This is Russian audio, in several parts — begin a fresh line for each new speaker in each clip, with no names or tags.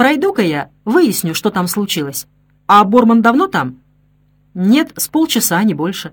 Пройду-ка я, выясню, что там случилось. А Борман давно там? Нет, с полчаса, не больше.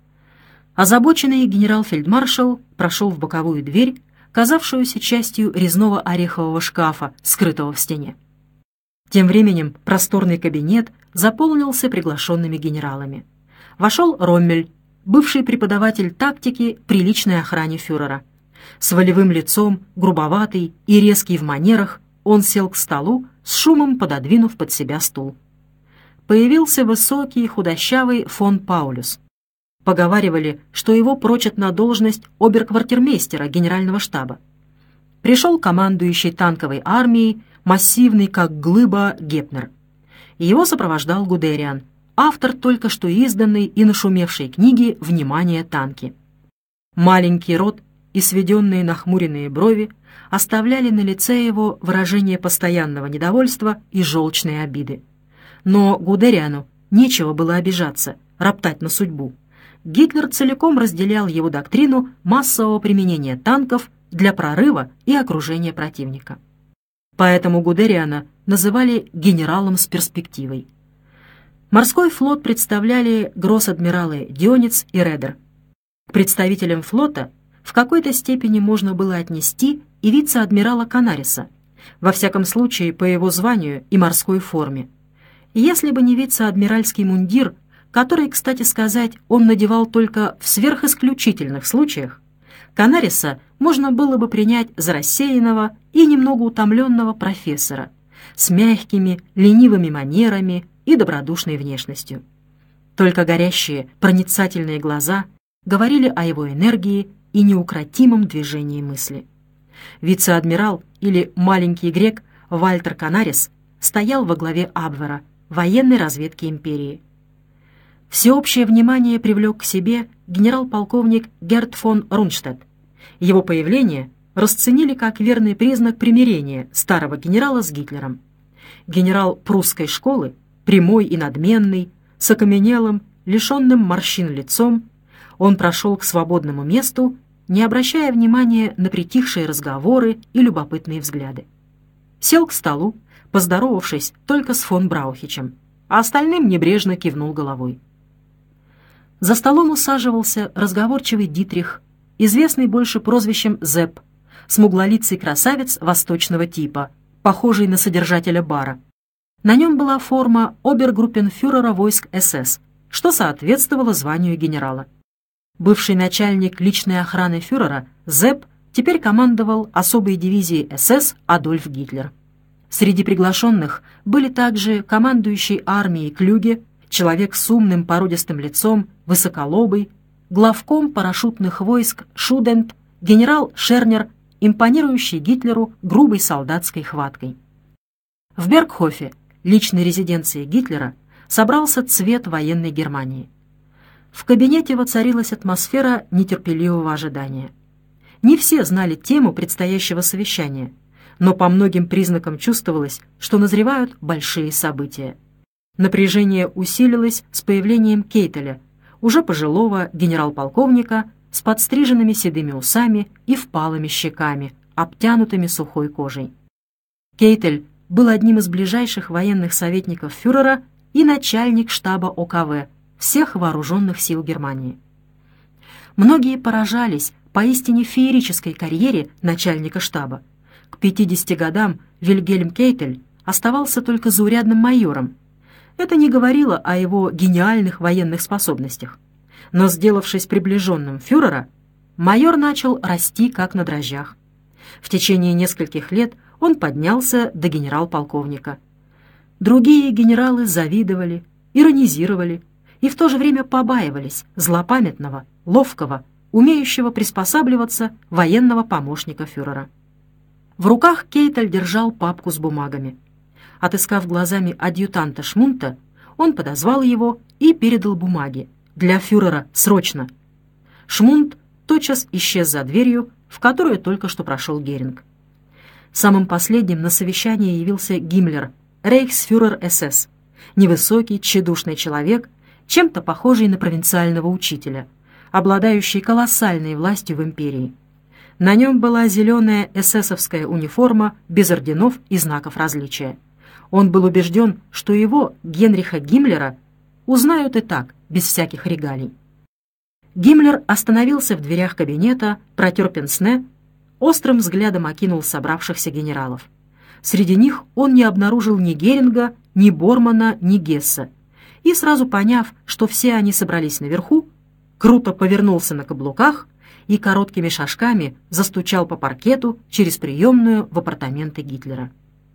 Озабоченный генерал-фельдмаршал прошел в боковую дверь, казавшуюся частью резного орехового шкафа, скрытого в стене. Тем временем просторный кабинет заполнился приглашенными генералами. Вошел Роммель, бывший преподаватель тактики при личной охране фюрера. С волевым лицом, грубоватый и резкий в манерах, он сел к столу, с шумом пододвинув под себя стул. Появился высокий, худощавый фон Паулюс. Поговаривали, что его прочат на должность оберквартирмейстера генерального штаба. Пришел командующий танковой армией, массивный как глыба Гепнер. Его сопровождал Гудериан, автор только что изданной и нашумевшей книги «Внимание, танки». Маленький рот и сведенные нахмуренные брови оставляли на лице его выражение постоянного недовольства и желчной обиды. Но Гудериану нечего было обижаться, роптать на судьбу. Гитлер целиком разделял его доктрину массового применения танков для прорыва и окружения противника. Поэтому Гудериана называли генералом с перспективой. Морской флот представляли гросс-адмиралы Дёниц и Редер. К представителям флота в какой-то степени можно было отнести и вице-адмирала Канариса, во всяком случае по его званию и морской форме. Если бы не вице-адмиральский мундир, который, кстати сказать, он надевал только в сверхисключительных случаях, Канариса можно было бы принять за рассеянного и немного утомленного профессора с мягкими, ленивыми манерами и добродушной внешностью. Только горящие, проницательные глаза говорили о его энергии и неукротимом движении мысли. Вице-адмирал или маленький грек Вальтер Канарис стоял во главе Абвера, военной разведки империи. Всеобщее внимание привлек к себе генерал-полковник Герт фон Рунштадт. Его появление расценили как верный признак примирения старого генерала с Гитлером. Генерал прусской школы, прямой и надменный, с окаменелым, лишенным морщин лицом, он прошел к свободному месту, не обращая внимания на притихшие разговоры и любопытные взгляды. Сел к столу, поздоровавшись только с фон Браухичем, а остальным небрежно кивнул головой. За столом усаживался разговорчивый Дитрих, известный больше прозвищем Зепп, смуглолицый красавец восточного типа, похожий на содержателя бара. На нем была форма обергруппенфюрера войск СС, что соответствовало званию генерала. Бывший начальник личной охраны фюрера Зепп теперь командовал особой дивизией СС Адольф Гитлер. Среди приглашенных были также командующий армией Клюге, человек с умным породистым лицом, высоколобый, главком парашютных войск Шудент, генерал Шернер, импонирующий Гитлеру грубой солдатской хваткой. В Бергхофе, личной резиденции Гитлера, собрался цвет военной Германии. В кабинете воцарилась атмосфера нетерпеливого ожидания. Не все знали тему предстоящего совещания, но по многим признакам чувствовалось, что назревают большие события. Напряжение усилилось с появлением Кейтеля, уже пожилого генерал-полковника с подстриженными седыми усами и впалыми щеками, обтянутыми сухой кожей. Кейтель был одним из ближайших военных советников фюрера и начальник штаба ОКВ всех вооруженных сил Германии. Многие поражались поистине феерической карьере начальника штаба. К 50 годам Вильгельм Кейтель оставался только заурядным майором. Это не говорило о его гениальных военных способностях. Но, сделавшись приближенным фюрера, майор начал расти как на дрожжах. В течение нескольких лет он поднялся до генерал-полковника. Другие генералы завидовали, иронизировали и в то же время побаивались злопамятного, ловкого, умеющего приспосабливаться военного помощника фюрера. В руках Кейтель держал папку с бумагами. Отыскав глазами адъютанта Шмунта, он подозвал его и передал бумаги. «Для фюрера, срочно!» Шмунт тотчас исчез за дверью, в которую только что прошел Геринг. Самым последним на совещании явился Гиммлер, рейхсфюрер СС, невысокий, тщедушный человек, чем-то похожий на провинциального учителя, обладающий колоссальной властью в империи. На нем была зеленая эсэсовская униформа без орденов и знаков различия. Он был убежден, что его, Генриха Гиммлера, узнают и так, без всяких регалий. Гиммлер остановился в дверях кабинета, протер пенсне, острым взглядом окинул собравшихся генералов. Среди них он не обнаружил ни Геринга, ни Бормана, ни Гесса. И сразу поняв, что все они собрались наверху, круто повернулся на каблуках и короткими шажками застучал по паркету через приемную в апартаменты Гитлера.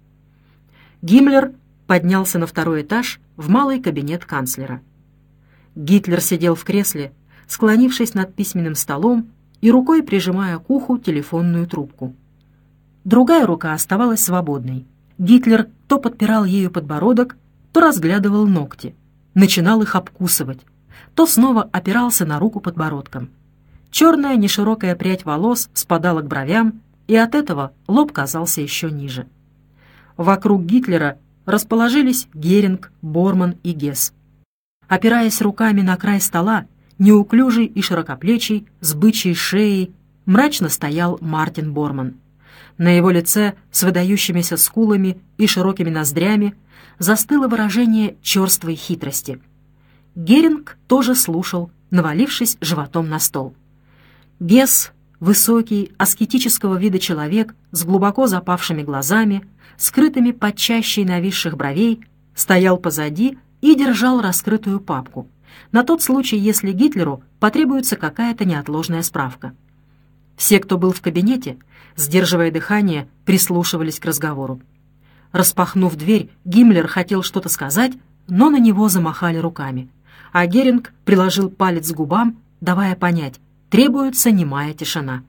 Гиммлер поднялся на второй этаж в малый кабинет канцлера. Гитлер сидел в кресле, склонившись над письменным столом и рукой прижимая к уху телефонную трубку. Другая рука оставалась свободной. Гитлер то подпирал ею подбородок, то разглядывал ногти, начинал их обкусывать, то снова опирался на руку подбородком. Черная неширокая прядь волос спадала к бровям, и от этого лоб казался еще ниже. Вокруг Гитлера расположились Геринг, Борман и Гесс. Опираясь руками на край стола, неуклюжий и широкоплечий, с бычьей шеей, мрачно стоял Мартин Борман. На его лице с выдающимися скулами и широкими ноздрями застыло выражение черствой хитрости. Геринг тоже слушал, навалившись животом на стол. Гесс, высокий, аскетического вида человек с глубоко запавшими глазами, скрытыми под чащей нависших бровей, стоял позади и держал раскрытую папку, на тот случай, если Гитлеру потребуется какая-то неотложная справка. Все, кто был в кабинете, сдерживая дыхание, прислушивались к разговору. Распахнув дверь, Гиммлер хотел что-то сказать, но на него замахали руками, а Геринг приложил палец к губам, давая понять, требуется немая тишина.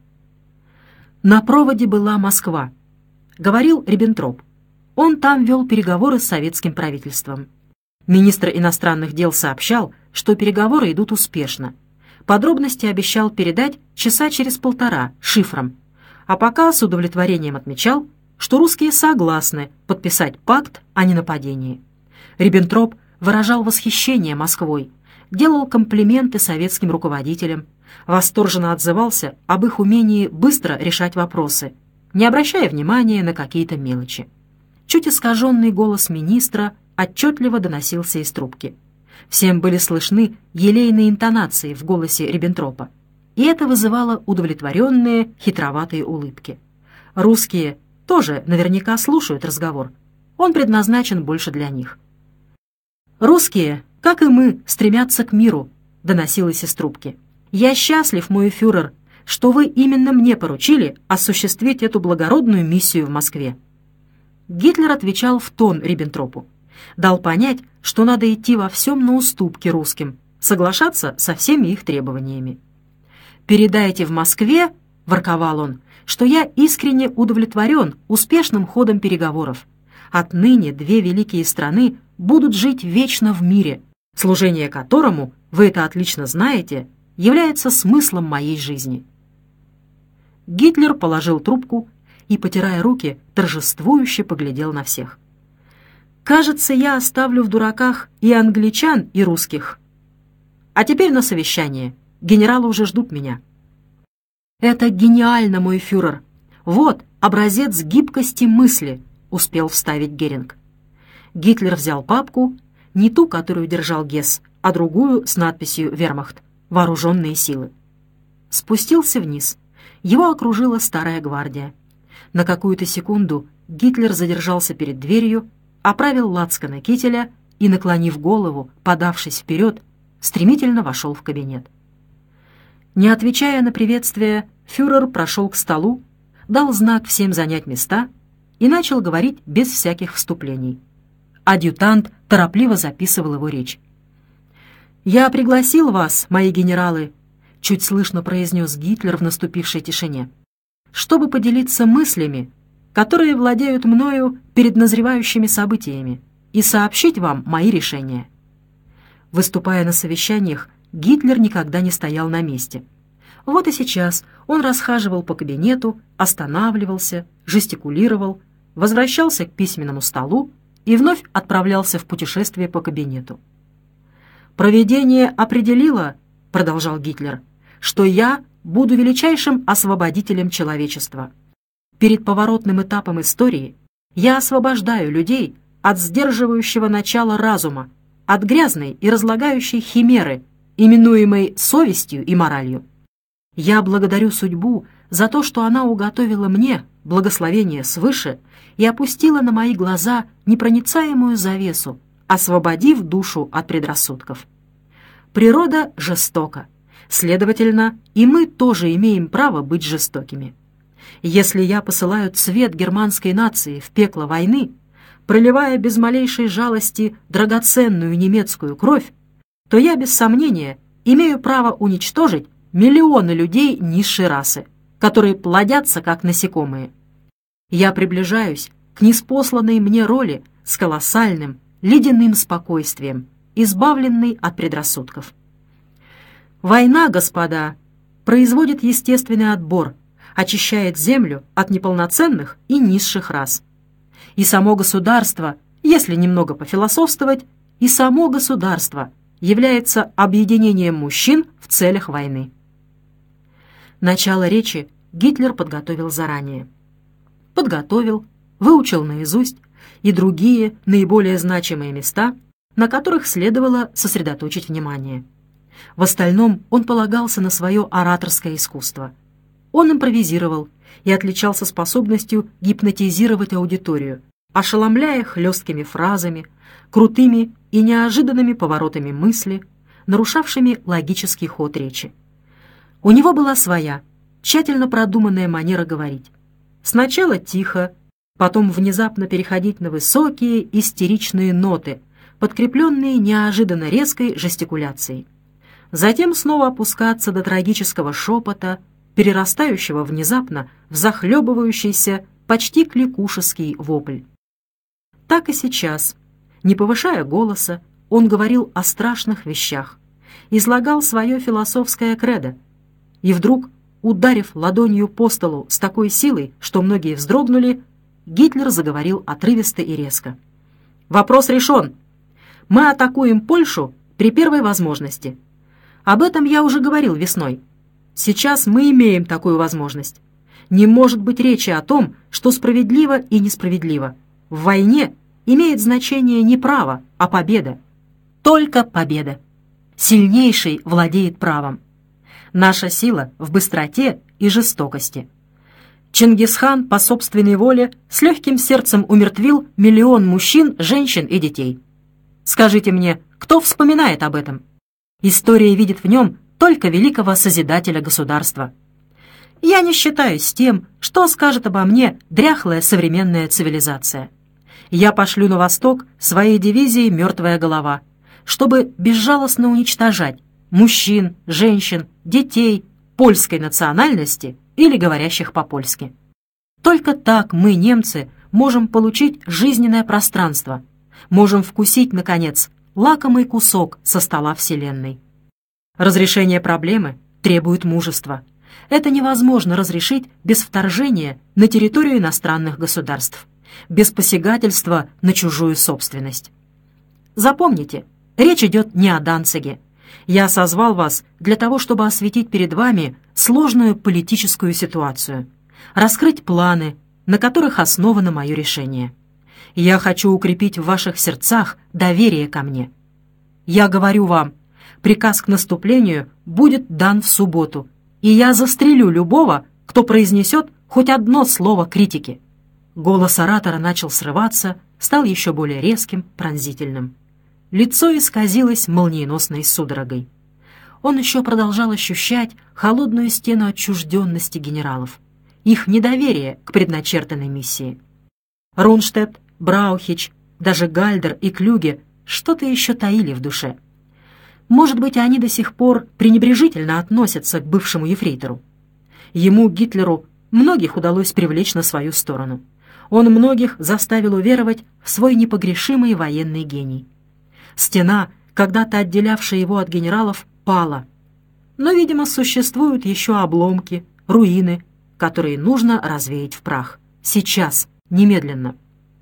На проводе была Москва. Говорил Риббентроп. Он там вел переговоры с советским правительством. Министр иностранных дел сообщал, что переговоры идут успешно. Подробности обещал передать часа через полтора шифром, а пока с удовлетворением отмечал, что русские согласны подписать пакт о ненападении. Риббентроп выражал восхищение Москвой, делал комплименты советским руководителям, восторженно отзывался об их умении быстро решать вопросы, не обращая внимания на какие-то мелочи. Чуть искаженный голос министра отчетливо доносился из трубки. Всем были слышны елейные интонации в голосе Риббентропа, и это вызывало удовлетворенные, хитроватые улыбки. Русские тоже наверняка слушают разговор. Он предназначен больше для них. «Русские, как и мы, стремятся к миру», — доносилось из трубки. «Я счастлив, мой фюрер, что вы именно мне поручили осуществить эту благородную миссию в Москве». Гитлер отвечал в тон Риббентропу. Дал понять, что надо идти во всем на уступки русским, соглашаться со всеми их требованиями. «Передайте в Москве, — ворковал он, — что я искренне удовлетворен успешным ходом переговоров. Отныне две великие страны будут жить вечно в мире, служение которому, вы это отлично знаете, является смыслом моей жизни». Гитлер положил трубку и, потирая руки, торжествующе поглядел на всех. «Кажется, я оставлю в дураках и англичан, и русских. А теперь на совещание. Генералы уже ждут меня». «Это гениально, мой фюрер. Вот образец гибкости мысли», — успел вставить Геринг. Гитлер взял папку, не ту, которую держал Гесс, а другую с надписью «Вермахт» — «Вооруженные силы». Спустился вниз. Его окружила старая гвардия. На какую-то секунду Гитлер задержался перед дверью, оправил лацканы кителя и, наклонив голову, подавшись вперед, стремительно вошел в кабинет. Не отвечая на приветствие, фюрер прошел к столу, дал знак всем занять места и начал говорить без всяких вступлений. Адъютант торопливо записывал его речь. «Я пригласил вас, мои генералы», — чуть слышно произнес Гитлер в наступившей тишине, «чтобы поделиться мыслями, которые владеют мною перед назревающими событиями, и сообщить вам мои решения». Выступая на совещаниях, Гитлер никогда не стоял на месте. Вот и сейчас он расхаживал по кабинету, останавливался, жестикулировал, возвращался к письменному столу и вновь отправлялся в путешествие по кабинету. «Провидение определило, — продолжал Гитлер, — что я буду величайшим освободителем человечества. Перед поворотным этапом истории я освобождаю людей, от сдерживающего начала разума, от грязной и разлагающей химеры, именуемой совестью и моралью. Я благодарю судьбу за то, что она уготовила мне благословение свыше и опустила на мои глаза непроницаемую завесу, освободив душу от предрассудков. Природа жестока, следовательно, и мы тоже имеем право быть жестокими. Если я посылаю цвет германской нации в пекло войны, проливая без малейшей жалости драгоценную немецкую кровь, то я, без сомнения, имею право уничтожить миллионы людей низшей расы, которые плодятся, как насекомые. Я приближаюсь к ниспосланной мне роли с колоссальным, ледяным спокойствием, избавленный от предрассудков. Война, господа, производит естественный отбор, очищает землю от неполноценных и низших рас. И само государство, если немного пофилософствовать, и само государство является объединением мужчин в целях войны. Начало речи Гитлер подготовил заранее. Подготовил, выучил наизусть и другие наиболее значимые места, на которых следовало сосредоточить внимание. В остальном он полагался на свое ораторское искусство. Он импровизировал и отличался способностью гипнотизировать аудиторию, ошеломляя хлесткими фразами, крутыми и неожиданными поворотами мысли, нарушавшими логический ход речи. У него была своя, тщательно продуманная манера говорить. Сначала тихо, потом внезапно переходить на высокие истеричные ноты, подкрепленные неожиданно резкой жестикуляцией. Затем снова опускаться до трагического шепота, перерастающего внезапно в захлебывающийся, почти кликушеский вопль. Так и сейчас, не повышая голоса, он говорил о страшных вещах, излагал свое философское кредо, и вдруг, ударив ладонью по столу с такой силой, что многие вздрогнули, Гитлер заговорил отрывисто и резко. «Вопрос решен. Мы атакуем Польшу при первой возможности. Об этом я уже говорил весной. Сейчас мы имеем такую возможность. Не может быть речи о том, что справедливо и несправедливо. В войне имеет значение не право, а победа. Только победа. Сильнейший владеет правом. Наша сила в быстроте и жестокости. Чингисхан по собственной воле с легким сердцем умертвил миллион мужчин, женщин и детей. Скажите мне, кто вспоминает об этом? История видит в нем только великого созидателя государства. Я не считаюсь с тем, что скажет обо мне дряхлая современная цивилизация. Я пошлю на восток своей дивизии «Мертвая голова», чтобы безжалостно уничтожать мужчин, женщин, детей польской национальности или говорящих по-польски. Только так мы, немцы, можем получить жизненное пространство, можем вкусить, наконец, лакомый кусок со стола Вселенной. Разрешение проблемы требует мужества. Это невозможно разрешить без вторжения на территорию иностранных государств, без посягательства на чужую собственность. Запомните, речь идет не о Данциге. Я созвал вас для того, чтобы осветить перед вами сложную политическую ситуацию, раскрыть планы, на которых основано мое решение. Я хочу укрепить в ваших сердцах доверие ко мне. Я говорю вам, приказ к наступлению будет дан в субботу, и я застрелю любого, кто произнесет хоть одно слово критики». Голос оратора начал срываться, стал еще более резким, пронзительным. Лицо исказилось молниеносной судорогой. Он еще продолжал ощущать холодную стену отчужденности генералов, их недоверие к предначертанной миссии. Рунштедт, Браухич, даже Гальдер и Клюге что-то еще таили в душе. Может быть, они до сих пор пренебрежительно относятся к бывшему ефрейтору. Ему, Гитлеру, многих удалось привлечь на свою сторону. Он многих заставил уверовать в свой непогрешимый военный гений. Стена, когда-то отделявшая его от генералов, пала. Но, видимо, существуют еще обломки, руины, которые нужно развеять в прах. Сейчас, немедленно.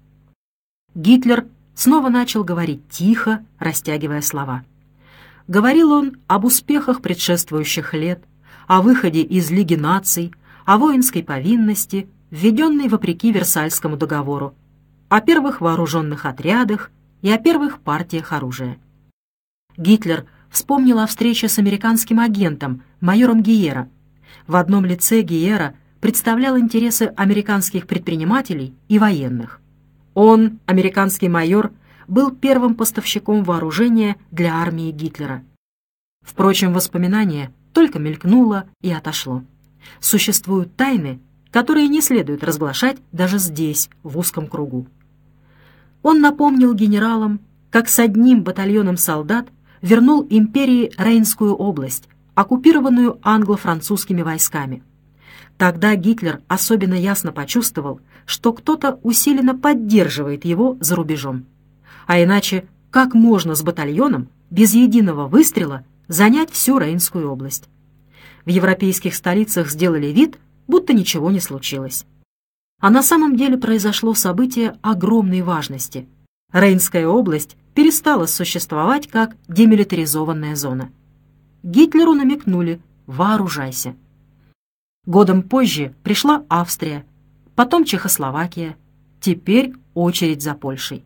Гитлер снова начал говорить тихо, растягивая слова. Говорил он об успехах предшествующих лет, о выходе из Лиги наций, о воинской повинности, введенной вопреки Версальскому договору. о первых вооруженных отрядах и о первых партиях оружия. Гитлер вспомнил о встрече с американским агентом, майором Гиера. В одном лице Гиера представлял интересы американских предпринимателей и военных. Он, американский майор, был первым поставщиком вооружения для армии Гитлера. Впрочем, воспоминание только мелькнуло и отошло. Существуют тайны, которые не следует разглашать даже здесь, в узком кругу. Он напомнил генералам, как с одним батальоном солдат вернул империи Рейнскую область, оккупированную англо-французскими войсками. Тогда Гитлер особенно ясно почувствовал, что кто-то усиленно поддерживает его за рубежом. А иначе, как можно с батальоном без единого выстрела занять всю Рейнскую область? В европейских столицах сделали вид, будто ничего не случилось. А на самом деле произошло событие огромной важности. Рейнская область перестала существовать как демилитаризованная зона. Гитлеру намекнули: вооружайся. Годом позже пришла Австрия, потом Чехословакия, теперь очередь за Польшей.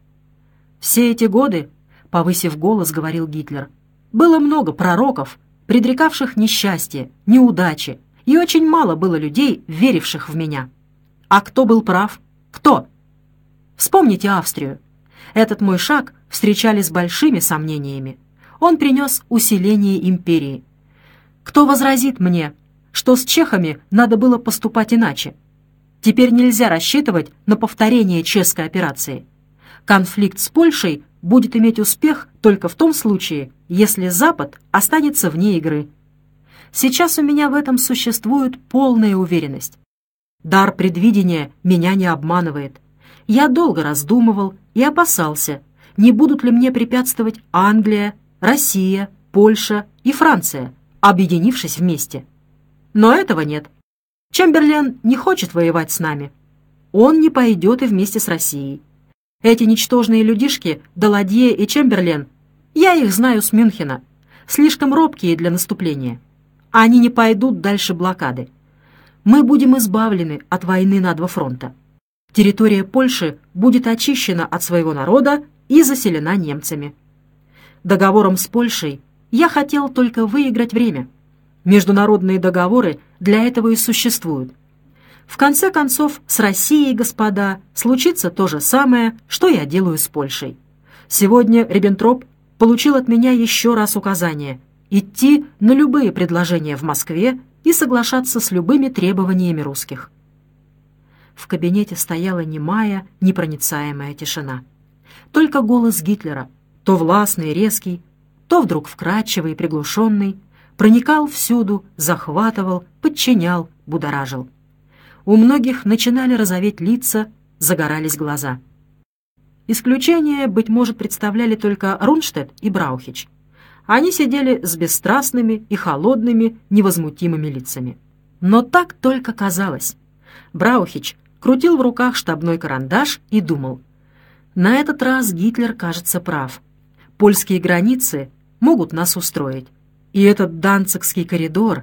Все эти годы, повысив голос, говорил Гитлер, было много пророков, предрекавших несчастье, неудачи, и очень мало было людей, веривших в меня. А кто был прав? Кто? Вспомните Австрию. Этот мой шаг встречали с большими сомнениями. Он принес усиление империи. Кто возразит мне, что с чехами надо было поступать иначе? Теперь нельзя рассчитывать на повторение чешской операции. Конфликт с Польшей будет иметь успех только в том случае, если Запад останется вне игры. Сейчас у меня в этом существует полная уверенность. Дар предвидения меня не обманывает. Я долго раздумывал и опасался, не будут ли мне препятствовать Англия, Россия, Польша и Франция, объединившись вместе. Но этого нет. Чемберлен не хочет воевать с нами. Он не пойдет и вместе с Россией. Эти ничтожные людишки, Даладье и Чемберлен, я их знаю с Мюнхена, слишком робкие для наступления. Они не пойдут дальше блокады. Мы будем избавлены от войны на два фронта. Территория Польши будет очищена от своего народа и заселена немцами. Договором с Польшей я хотел только выиграть время. Международные договоры для этого и существуют. В конце концов, с Россией, господа, случится то же самое, что я делаю с Польшей. Сегодня Риббентроп получил от меня еще раз указание идти на любые предложения в Москве и соглашаться с любыми требованиями русских. В кабинете стояла немая, непроницаемая тишина. Только голос Гитлера, то властный и резкий, то вдруг вкрадчивый и приглушенный, проникал всюду, захватывал, подчинял, будоражил. У многих начинали розоветь лица, загорались глаза. Исключение, быть может, представляли только Рунштедт и Браухич. Они сидели с бесстрастными и холодными, невозмутимыми лицами. Но так только казалось. Браухич крутил в руках штабной карандаш и думал: на этот раз Гитлер, кажется, прав. Польские границы могут нас устроить. И этот Данцигский коридор...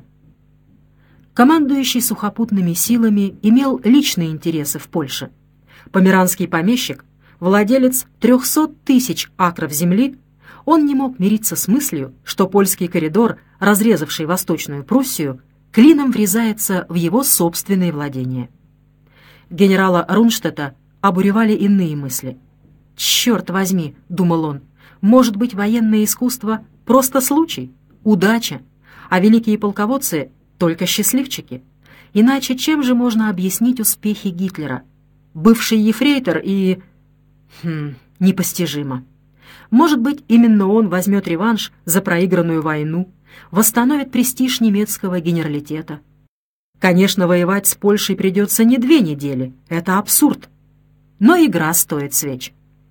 Командующий сухопутными силами имел личные интересы в Польше. Померанский помещик, владелец 300 тысяч акров земли, он не мог мириться с мыслью, что польский коридор, разрезавший Восточную Пруссию, клином врезается в его собственные владения. Генерала Рунштедта обуревали иные мысли. «Черт возьми», — думал он, — «может быть, военное искусство — просто случай, удача, а великие полководцы — только счастливчики. Иначе чем же можно объяснить успехи Гитлера? Бывший ефрейтор и... непостижимо. Может быть, именно он возьмет реванш за проигранную войну, восстановит престиж немецкого генералитета. Конечно, воевать с Польшей придется не 2 недели, это абсурд. Но игра стоит свеч.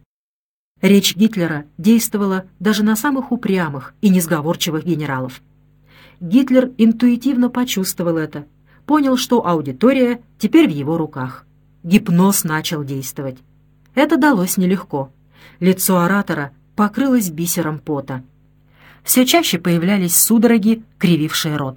Речь Гитлера действовала даже на самых упрямых и несговорчивых генералов. Гитлер интуитивно почувствовал это, понял, что аудитория теперь в его руках. Гипноз начал действовать. Это далось нелегко. Лицо оратора покрылось бисером пота. Все чаще появлялись судороги, кривившие рот.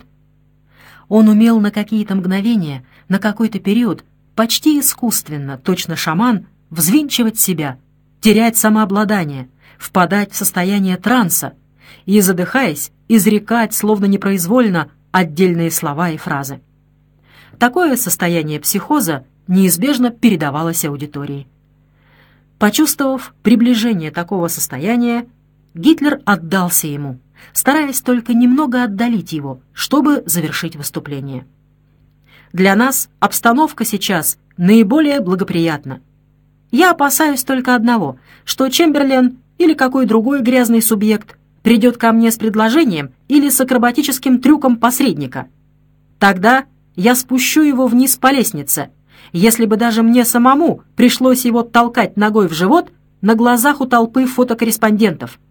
Он умел на какие-то мгновения, на какой-то период, почти искусственно, точно шаман, взвинчивать себя, терять самообладание, впадать в состояние транса и, задыхаясь, изрекать, словно непроизвольно, отдельные слова и фразы. Такое состояние психоза неизбежно передавалось аудитории. Почувствовав приближение такого состояния, Гитлер отдался ему, стараясь только немного отдалить его, чтобы завершить выступление. Для нас обстановка сейчас наиболее благоприятна. Я опасаюсь только одного, что Чемберлен или какой другой грязный субъект придет ко мне с предложением или с акробатическим трюком посредника. Тогда я спущу его вниз по лестнице, если бы даже мне самому пришлось его толкать ногой в живот на глазах у толпы фотокорреспондентов.